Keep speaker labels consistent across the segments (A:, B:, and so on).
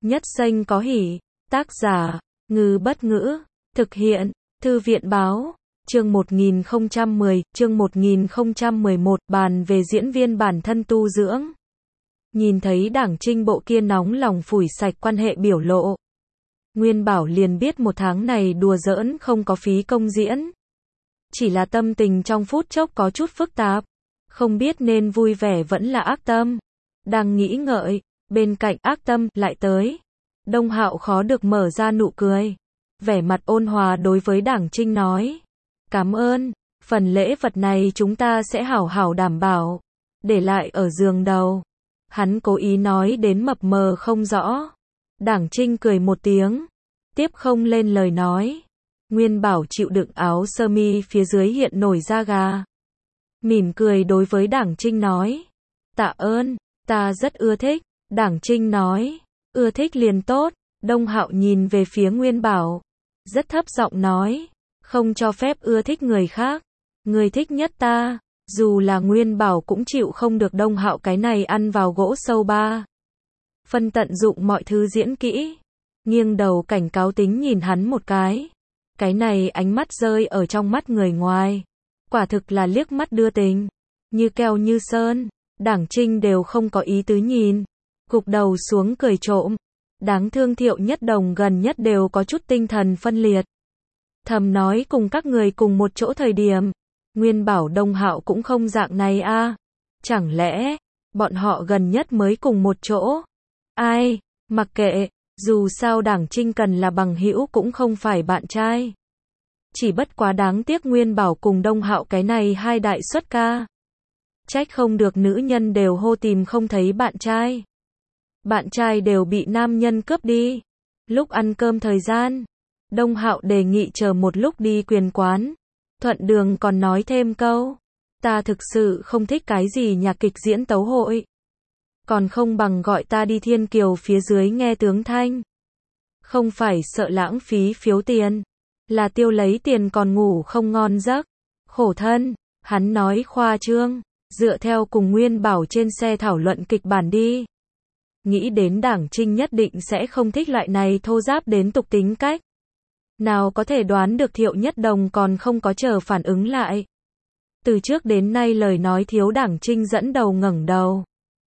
A: Nhất xanh có hỉ. Tác giả, Ngư Bất Ngữ. Thực hiện, Thư viện Báo. Chương 1010, chương 1011, bàn về diễn viên bản thân tu dưỡng. Nhìn thấy Đảng Trinh bộ kia nóng lòng phủi sạch quan hệ biểu lộ. Nguyên Bảo liền biết một tháng này đùa giỡn không có phí công diễn. Chỉ là tâm tình trong phút chốc có chút phức tạp. Không biết nên vui vẻ vẫn là ác tâm. Đang nghĩ ngợi, bên cạnh ác tâm lại tới. Đông Hạo khó được mở ra nụ cười. Vẻ mặt ôn hòa đối với Đảng Trinh nói. Cảm ơn, phần lễ vật này chúng ta sẽ hảo hảo đảm bảo. Để lại ở giường đầu. Hắn cố ý nói đến mập mờ không rõ. Đảng Trinh cười một tiếng. Tiếp không lên lời nói. Nguyên Bảo chịu đựng áo sơ mi phía dưới hiện nổi da gà. Mỉm cười đối với Đảng Trinh nói. Tạ ơn, ta rất ưa thích. Đảng Trinh nói. Ưa thích liền tốt. Đông Hạo nhìn về phía Nguyên Bảo. Rất thấp giọng nói. Không cho phép ưa thích người khác. Người thích nhất ta. Dù là Nguyên Bảo cũng chịu không được Đông Hạo cái này ăn vào gỗ sâu ba. Phân tận dụng mọi thứ diễn kỹ. Nghiêng đầu cảnh cáo tính nhìn hắn một cái. Cái này ánh mắt rơi ở trong mắt người ngoài. Quả thực là liếc mắt đưa tình. Như keo như sơn. Đảng Trinh đều không có ý tứ nhìn. Gục đầu xuống cười trộm. Đáng thương Thiệu Nhất Đồng gần nhất đều có chút tinh thần phân liệt. Thầm nói cùng các người cùng một chỗ thời điểm. Nguyên Bảo Đông Hạo cũng không dạng này a. Chẳng lẽ, bọn họ gần nhất mới cùng một chỗ? Ai, mặc kệ, dù sao Đảng Trinh cần là bằng hữu cũng không phải bạn trai. Chỉ bất quá đáng tiếc Nguyên Bảo cùng Đông Hạo cái này hai đại xuất ca. Trách không được nữ nhân đều hô tìm không thấy bạn trai. Bạn trai đều bị nam nhân cướp đi. Lúc ăn cơm thời gian, Đông Hạo đề nghị chờ một lúc đi quyền quán. Thuận đường còn nói thêm câu. Ta thực sự không thích cái gì nhạc kịch diễn tấu hội. Còn không bằng gọi ta đi Thiên Kiều phía dưới nghe tướng thanh. Không phải sợ lãng phí phiếu tiền. Là tiêu lấy tiền còn ngủ không ngon giấc. Khổ thân, hắn nói khoa trương. Dựa theo cùng Nguyên Bảo trên xe thảo luận kịch bản đi. Nghĩ đến Đảng Trinh nhất định sẽ không thích loại này thô giáp đến tục tính cách. Nào có thể đoán được Thiệu Nhất Đồng còn không có chờ phản ứng lại. Từ trước đến nay lời nói thiếu Đảng Trinh dẫn đầu ngẩng đầu.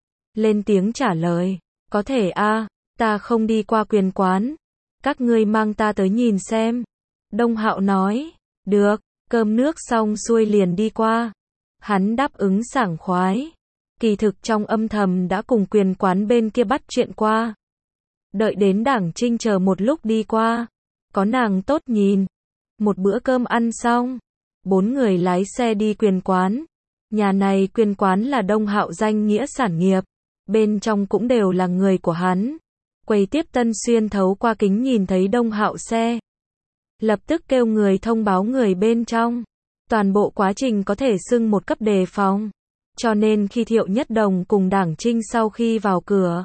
A: Lên tiếng trả lời. Có thể a, ta không đi qua quyền quán. Các ngươi mang ta tới nhìn xem. Đông Hạo nói. Được, cơm nước xong xuôi liền đi qua. Hắn đáp ứng sảng khoái. Kỳ thực trong âm thầm đã cùng quyền quán bên kia bắt chuyện qua. Đợi đến Đảng Trinh chờ một lúc đi qua. Có nàng tốt nhìn. Một bữa cơm ăn xong. 4 người lái xe đi quyền quán. Nhà này quyền quán là Đông Hạo danh nghĩa sản nghiệp. Bên trong cũng đều là người của hắn. Quầy tiếp tân xuyên thấu qua kính nhìn thấy Đông Hạo xe. Lập tức kêu người thông báo người bên trong. Toàn bộ quá trình có thể xưng một cấp đề phòng. Cho nên khi Thiệu Nhất Đồng cùng Đảng Trinh sau khi vào cửa.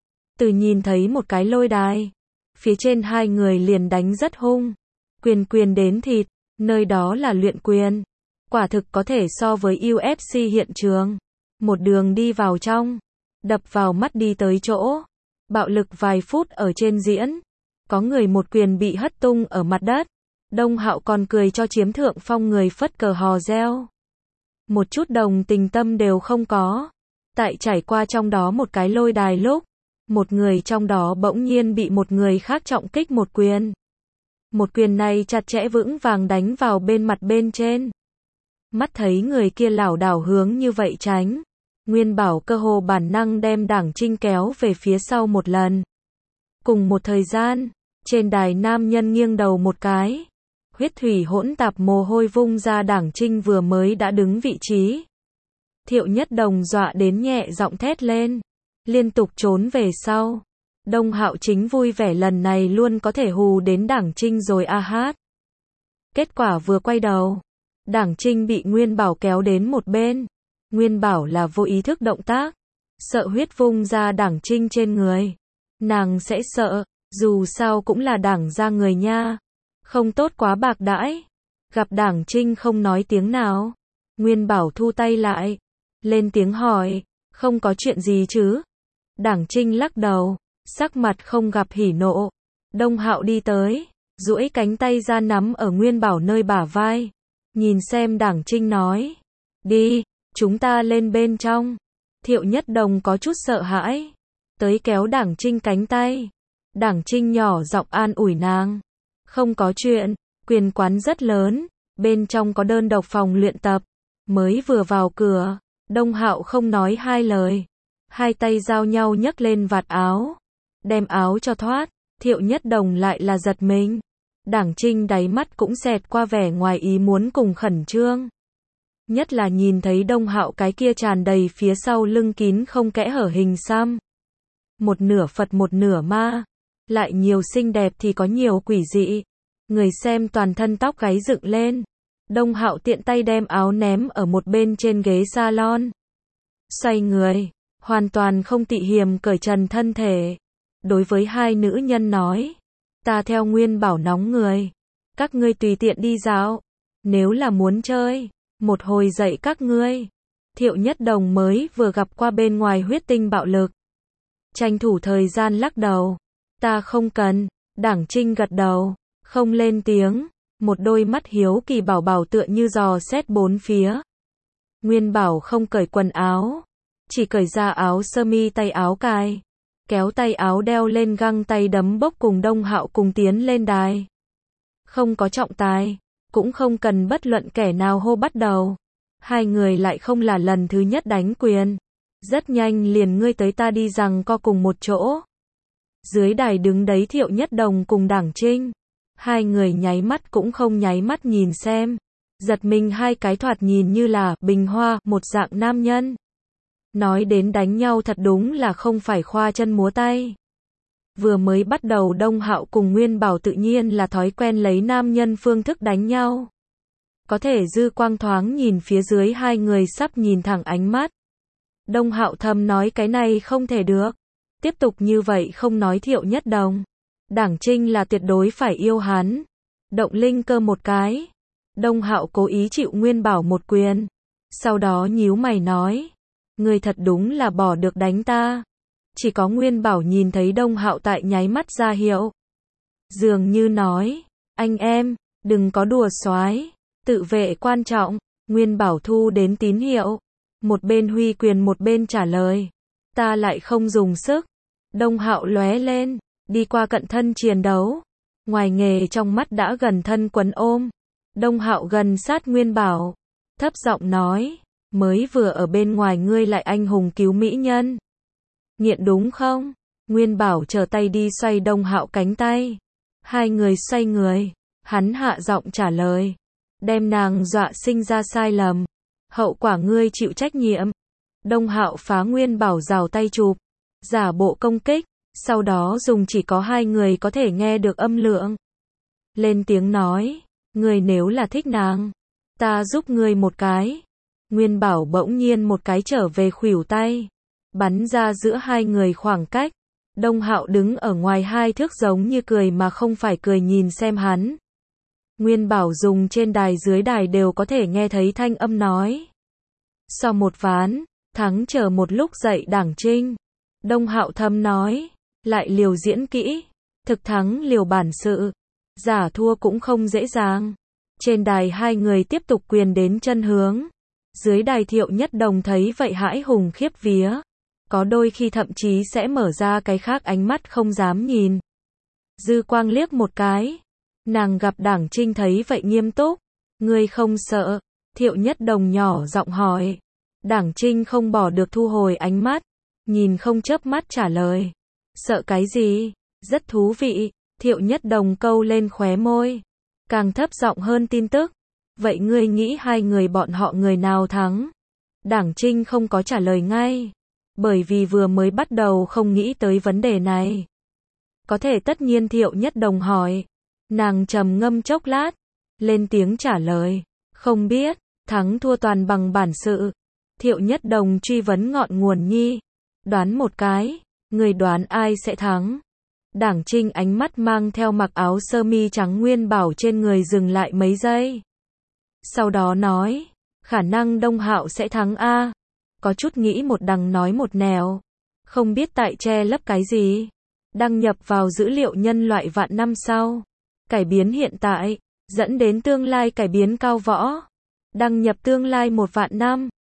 A: Từ nhìn thấy một cái lôi đài. Phía trên hai người liền đánh rất hung. Quyền đến thịt. Nơi đó là luyện quyền. Quả thực có thể so với UFC hiện trường. Một đường đi vào trong. Đập vào mắt đi tới chỗ. Bạo lực vài phút ở trên diễn. Có người một quyền bị hất tung ở mặt đất. Đông Hạo còn cười cho chiếm thượng phong người phất cờ hò reo. Một chút đồng tình tâm đều không có. Tại trải qua trong đó một cái lôi đài lúc. Một người trong đó bỗng nhiên bị một người khác trọng kích một quyền. Một quyền này chặt chẽ vững vàng đánh vào bên mặt bên trên. Mắt thấy người kia lảo đảo hướng như vậy tránh. Nguyên Bảo cơ hồ bản năng đem Đảng Trinh kéo về phía sau một lần. Cùng một thời gian, trên đài nam nhân nghiêng đầu một cái. Huyết thủy hỗn tạp mồ hôi vung ra Đảng Trinh vừa mới đã đứng vị trí. Thiệu Nhất Đồng dọa đến nhẹ giọng thét lên. Liên tục trốn về sau. Đông Hạo chính vui vẻ lần này luôn có thể hù đến Đảng Trinh rồi a hát. Kết quả vừa quay đầu. Đảng Trinh bị Nguyên Bảo kéo đến một bên. Nguyên Bảo là vô ý thức động tác. Sợ huyết vung ra Đảng Trinh trên người. Nàng sẽ sợ, dù sao cũng là Đảng ra người nha. Không tốt quá bạc đãi. Gặp Đảng Trinh không nói tiếng nào. Nguyên Bảo thu tay lại. Lên tiếng hỏi, không có chuyện gì chứ? Đảng Trinh lắc đầu. sắc mặt không gặp hỉ nộ. Đông Hạo đi tới, duỗi cánh tay ra nắm ở Nguyên Bảo nơi bả vai. Nhìn xem Đảng Trinh nói. Đi, chúng ta lên bên trong. Thiệu Nhất Đồng có chút sợ hãi. Tới kéo Đảng Trinh cánh tay. Đảng Trinh nhỏ giọng an ủi nàng. Không có chuyện, quyền quán rất lớn, bên trong có đơn độc phòng luyện tập. Mới vừa vào cửa, Đông Hạo không nói hai lời. Hai tay giao nhau nhấc lên vạt áo. Đem áo cho thoát, Thiệu Nhất Đồng lại là giật mình. Đảng Trinh đáy mắt cũng xẹt qua vẻ ngoài ý muốn cùng khẩn trương. Nhất là nhìn thấy Đông Hạo cái kia tràn đầy phía sau lưng kín không kẽ hở hình xăm. Một nửa Phật một nửa ma. Lại nhiều xinh đẹp thì có nhiều quỷ dị. Người xem toàn thân tóc gáy dựng lên. Đông Hạo tiện tay đem áo ném ở một bên trên ghế salon. Xoay người, hoàn toàn không tị hiềm cởi trần thân thể. Đối với hai nữ nhân nói. Ta theo Nguyên Bảo nóng người. Các ngươi tùy tiện đi dạo. Nếu là muốn chơi, một hồi dạy các ngươi. Thiệu Nhất Đồng mới vừa gặp qua bên ngoài huyết tinh bạo lực. Tranh thủ thời gian lắc đầu. Ta không cần. Đảng Trinh gật đầu, không lên tiếng. Một đôi mắt hiếu kỳ bảo bảo tựa như dò xét bốn phía. Nguyên Bảo không cởi quần áo, chỉ cởi ra áo sơ mi tay áo cài, kéo tay áo đeo lên găng tay đấm bốc cùng Đông Hạo cùng tiến lên đài. Không có trọng tài, cũng không cần bất luận kẻ nào hô bắt đầu. Hai người lại không là lần thứ nhất đánh quyền. Rất nhanh liền ngươi tới ta đi rằng co cùng một chỗ. Dưới đài đứng đấy Thiệu Nhất Đồng cùng Đảng Trinh. Hai người nháy mắt cũng không nháy mắt nhìn xem. Giật mình hai cái thoạt nhìn như là bình hoa, một dạng nam nhân. Nói đến đánh nhau thật đúng là không phải khoa chân múa tay. Vừa mới bắt đầu Đông Hạo cùng Nguyên Bảo tự nhiên là thói quen lấy nam nhân phương thức đánh nhau. Có thể dư quang thoáng nhìn phía dưới hai người sắp nhìn thẳng ánh mắt. Đông Hạo thầm nói cái này không thể được. Tiếp tục như vậy không nói Thiệu Nhất Đồng. Đảng Trinh là tuyệt đối phải yêu hắn. Động linh cơ một cái. Đông Hạo cố ý chịu Nguyên Bảo một quyền. Sau đó nhíu mày nói. Người thật đúng là bỏ được đánh ta. Chỉ có Nguyên Bảo nhìn thấy Đông Hạo tại nháy mắt ra hiệu. Dường như nói. Anh em, đừng có đùa xoái. Tự vệ quan trọng. Nguyên Bảo thu đến tín hiệu. Một bên huy quyền một bên trả lời. Ta lại không dùng sức. Đông Hạo lóe lên. Đi qua cận thân chiến đấu. Ngoài nghề trong mắt đã gần thân quấn ôm. Đông Hạo gần sát Nguyên Bảo. Thấp giọng nói. Mới vừa ở bên ngoài ngươi lại anh hùng cứu mỹ nhân. Nghiện đúng không? Nguyên Bảo trở tay đi xoay Đông Hạo cánh tay. Hai người xoay người. Hắn hạ giọng trả lời. Đem nàng dọa sinh ra sai lầm. Hậu quả ngươi chịu trách nhiệm. Đông Hạo phá Nguyên Bảo rào tay chụp. Giả bộ công kích. Sau đó dùng chỉ có hai người có thể nghe được âm lượng. Lên tiếng nói. Ngươi nếu là thích nàng. Ta giúp ngươi một cái. Nguyên Bảo bỗng nhiên một cái trở về khuỷu tay. Bắn ra giữa hai người khoảng cách. Đông Hạo đứng ở ngoài hai thước giống như cười mà không phải cười nhìn xem hắn. Nguyên Bảo dùng trên đài dưới đài đều có thể nghe thấy thanh âm nói. Sau một ván, thắng chờ một lúc dậy Đảng Trinh. Đông Hạo thầm nói. Lại liều diễn kỹ. Thực thắng liều bản sự. Giả thua cũng không dễ dàng. Trên đài hai người tiếp tục quyền đến chân hướng. Dưới đài Thiệu Nhất Đồng thấy vậy hãi hùng khiếp vía. Có đôi khi thậm chí sẽ mở ra cái khác ánh mắt không dám nhìn. Dư quang liếc một cái. Nàng gặp Đảng Trinh thấy vậy nghiêm túc. Ngươi không sợ? Thiệu Nhất Đồng nhỏ giọng hỏi. Đảng Trinh không bỏ được thu hồi ánh mắt. Nhìn không chớp mắt trả lời. Sợ cái gì? Rất thú vị. Thiệu Nhất Đồng câu lên khóe môi. Càng thấp giọng hơn tin tức. Vậy ngươi nghĩ hai người bọn họ người nào thắng? Đảng Trinh không có trả lời ngay. Bởi vì vừa mới bắt đầu không nghĩ tới vấn đề này. Có thể tất nhiên Thiệu Nhất Đồng hỏi. Nàng trầm ngâm chốc lát. Lên tiếng trả lời. Không biết, thắng thua toàn bằng bản sự. Thiệu Nhất Đồng truy vấn ngọn nguồn nhi. Đoán một cái. Người đoán ai sẽ thắng? Đảng Trinh ánh mắt mang theo mặc áo sơ mi trắng Nguyên Bảo trên người dừng lại mấy giây. Sau đó nói, khả năng Đông Hạo sẽ thắng a. Có chút nghĩ một đằng nói một nẻo. Không biết tại che lấp cái gì. đăng nhập vào dữ liệu nhân loại vạn năm sau. Cải biến hiện tại, dẫn đến tương lai cải biến cao võ. Đăng nhập tương lai 1 vạn năm.